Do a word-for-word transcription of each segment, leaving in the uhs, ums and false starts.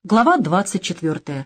Глава двадцать четвертая.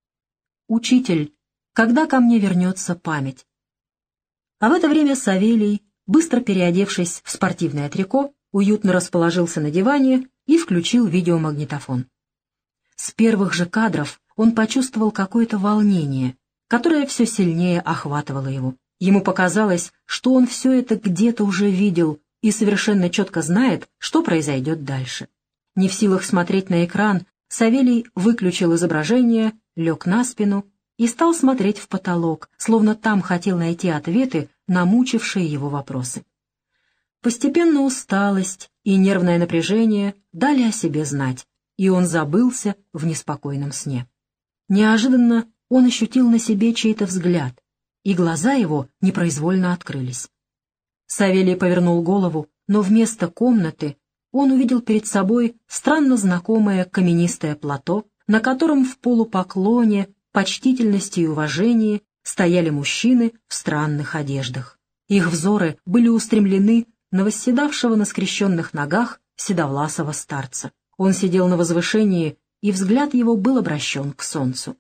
«Учитель, когда ко мне вернется память?» А в это время Савелий, быстро переодевшись в спортивное трико, уютно расположился на диване и включил видеомагнитофон. С первых же кадров он почувствовал какое-то волнение, которое все сильнее охватывало его. Ему показалось, что он все это где-то уже видел и совершенно четко знает, что произойдет дальше. Не в силах смотреть на экран, Савелий выключил изображение, лег на спину и стал смотреть в потолок, словно там хотел найти ответы на мучившие его вопросы. Постепенно усталость и нервное напряжение дали о себе знать, и он забылся в неспокойном сне. Неожиданно он ощутил на себе чей-то взгляд, и глаза его непроизвольно открылись. Савелий повернул голову, но вместо комнаты он увидел перед собой странно знакомое каменистое плато, на котором в полупоклоне, почтительности и уважении стояли мужчины в странных одеждах. Их взоры были устремлены на восседавшего на скрещенных ногах седовласого старца. Он сидел на возвышении, и взгляд его был обращен к солнцу.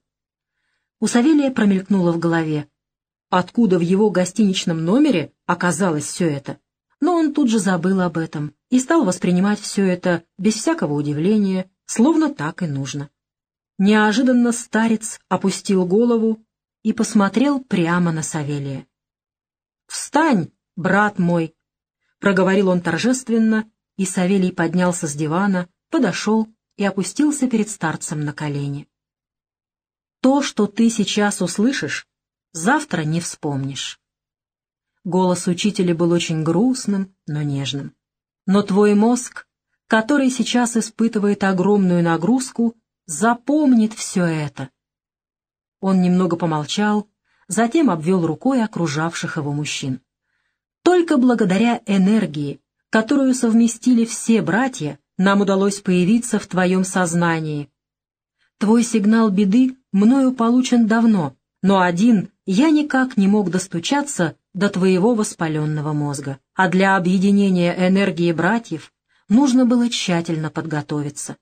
У Савелия промелькнуло в голове, откуда в его гостиничном номере оказалось все это. Но он тут же забыл об этом и стал воспринимать все это без всякого удивления, словно так и нужно. Неожиданно старец опустил голову и посмотрел прямо на Савелия. «Встань, брат мой!» — проговорил он торжественно, и Савелий поднялся с дивана, подошел и опустился перед старцем на колени. «То, что ты сейчас услышишь, завтра не вспомнишь». Голос учителя был очень грустным, но нежным. «Но твой мозг, который сейчас испытывает огромную нагрузку, запомнит все это». Он немного помолчал, затем обвел рукой окружавших его мужчин. «Только благодаря энергии, которую совместили все братья, нам удалось появиться в твоем сознании. Твой сигнал беды мною получен давно, но один я никак не мог достучаться до твоего воспаленного мозга, а для объединения энергии братьев нужно было тщательно подготовиться».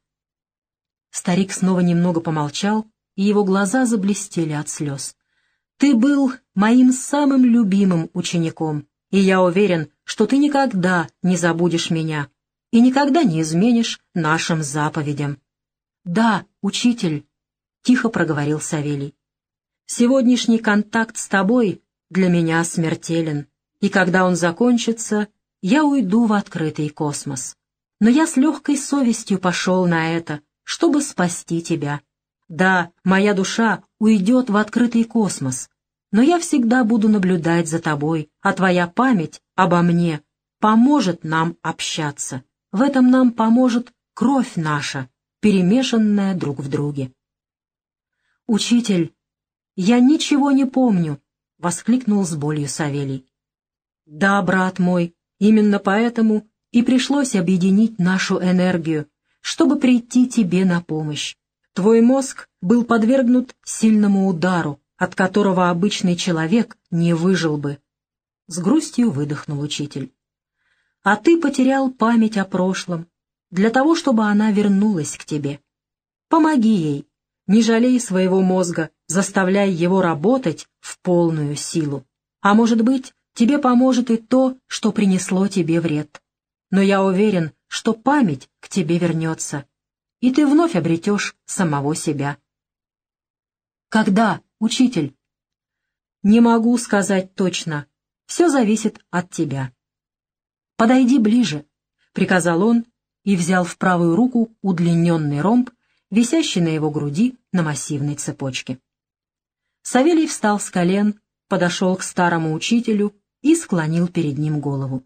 Старик снова немного помолчал, и его глаза заблестели от слез. «Ты был моим самым любимым учеником, и я уверен, что ты никогда не забудешь меня и никогда не изменишь нашим заповедям». «Да, учитель», — тихо проговорил Савелий. «Сегодняшний контакт с тобой для меня смертелен, и когда он закончится, я уйду в открытый космос. Но я с легкой совестью пошел на это, чтобы спасти тебя. Да, моя душа уйдет в открытый космос, но я всегда буду наблюдать за тобой, а твоя память обо мне поможет нам общаться. В этом нам поможет кровь наша, перемешанная друг в друге». «Учитель, я ничего не помню», — воскликнул с болью Савелий. «Да, брат мой, именно поэтому и пришлось объединить нашу энергию, чтобы прийти тебе на помощь. Твой мозг был подвергнут сильному удару, от которого обычный человек не выжил бы». С грустью выдохнул учитель. «А ты потерял память о прошлом, для того, чтобы она вернулась к тебе. Помоги ей, не жалей своего мозга, заставляй его работать в полную силу. А может быть, тебе поможет и то, что принесло тебе вред. Но я уверен, что память к тебе вернется, и ты вновь обретешь самого себя». «Когда, учитель?» «Не могу сказать точно. Все зависит от тебя». «Подойди ближе», — приказал он и взял в правую руку удлиненный ромб, висящий на его груди на массивной цепочке. Савелий встал с колен, подошел к старому учителю и склонил перед ним голову.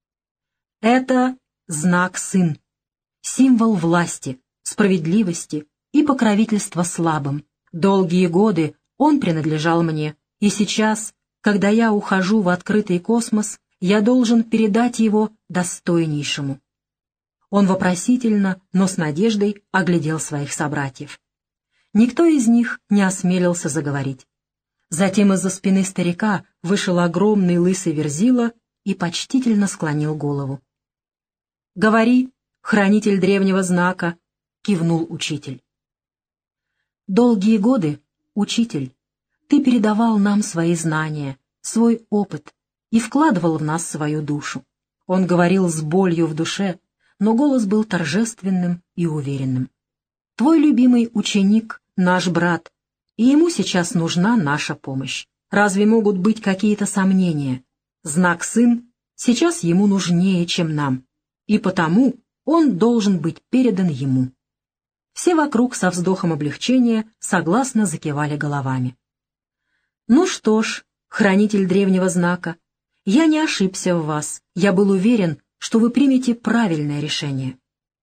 «Это знак сын, символ власти, справедливости и покровительства слабым. Долгие годы он принадлежал мне, и сейчас, когда я ухожу в открытый космос, я должен передать его достойнейшему». Он вопросительно, но с надеждой оглядел своих собратьев. Никто из них не осмелился заговорить. Затем из-за спины старика вышел огромный лысый верзила и почтительно склонил голову. «Говори, хранитель древнего знака», — кивнул учитель. Долгие годы, учитель, ты передавал нам свои знания, свой опыт и вкладывал в нас свою душу. Он говорил с болью в душе, но голос был торжественным и уверенным. Твой любимый ученик — наш брат, и ему сейчас нужна наша помощь. Разве могут быть какие-то сомнения? Знак «сын» сейчас ему нужнее, чем нам, и потому он должен быть передан ему. Все вокруг со вздохом облегчения согласно закивали головами. Ну что ж, хранитель древнего знака, я не ошибся в вас, я был уверен, что вы примете правильное решение.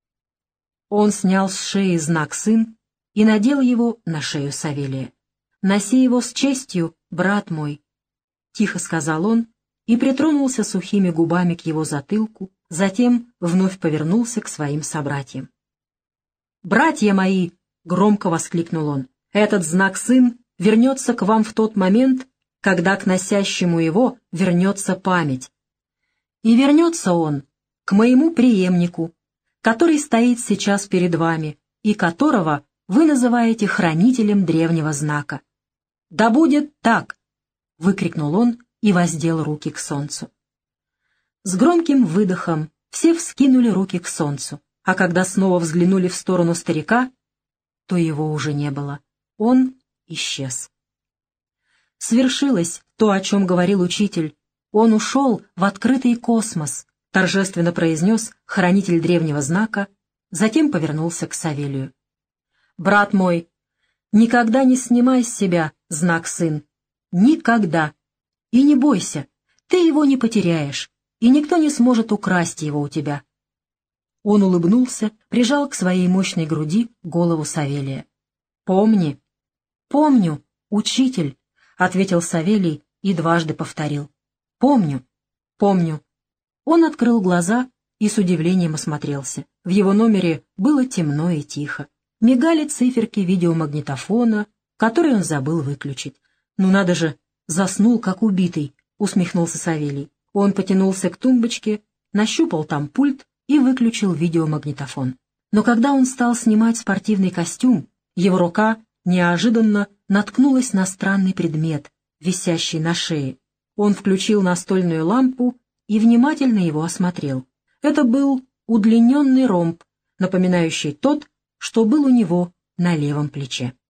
Он снял с шеи знак «сын» и надел его на шею Савелия. «Носи его с честью, брат мой», — тихо сказал он и притронулся сухими губами к его затылку, затем вновь повернулся к своим собратьям. «Братья мои!» — громко воскликнул он. «Этот знак «сын» вернется к вам в тот момент, когда к носящему его вернется память. И вернется он к моему преемнику, который стоит сейчас перед вами и которого вы называете хранителем древнего знака. Да будет так!» — выкрикнул он и воздел руки к солнцу. С громким выдохом все вскинули руки к солнцу, а когда снова взглянули в сторону старика, то его уже не было. Он исчез. Свершилось то, о чем говорил учитель. Он ушел в открытый космос, торжественно произнес хранитель древнего знака, затем повернулся к Савелию. «Брат мой, никогда не снимай с себя знак «сын». Никогда. И не бойся, ты его не потеряешь, и никто не сможет украсть его у тебя». Он улыбнулся, прижал к своей мощной груди голову Савелия. «Помни». «Помню, учитель», — ответил Савелий и дважды повторил. «Помню, помню». Он открыл глаза и с удивлением осмотрелся. В его номере было темно и тихо. Мигали циферки видеомагнитофона, который он забыл выключить. «Ну надо же, заснул, как убитый», — усмехнулся Савелий. Он потянулся к тумбочке, нащупал там пульт и выключил видеомагнитофон. Но когда он стал снимать спортивный костюм, его рука неожиданно наткнулась на странный предмет, висящий на шее. Он включил настольную лампу и внимательно его осмотрел. Это был удлиненный ромб, напоминающий тот, что был у него на левом плече.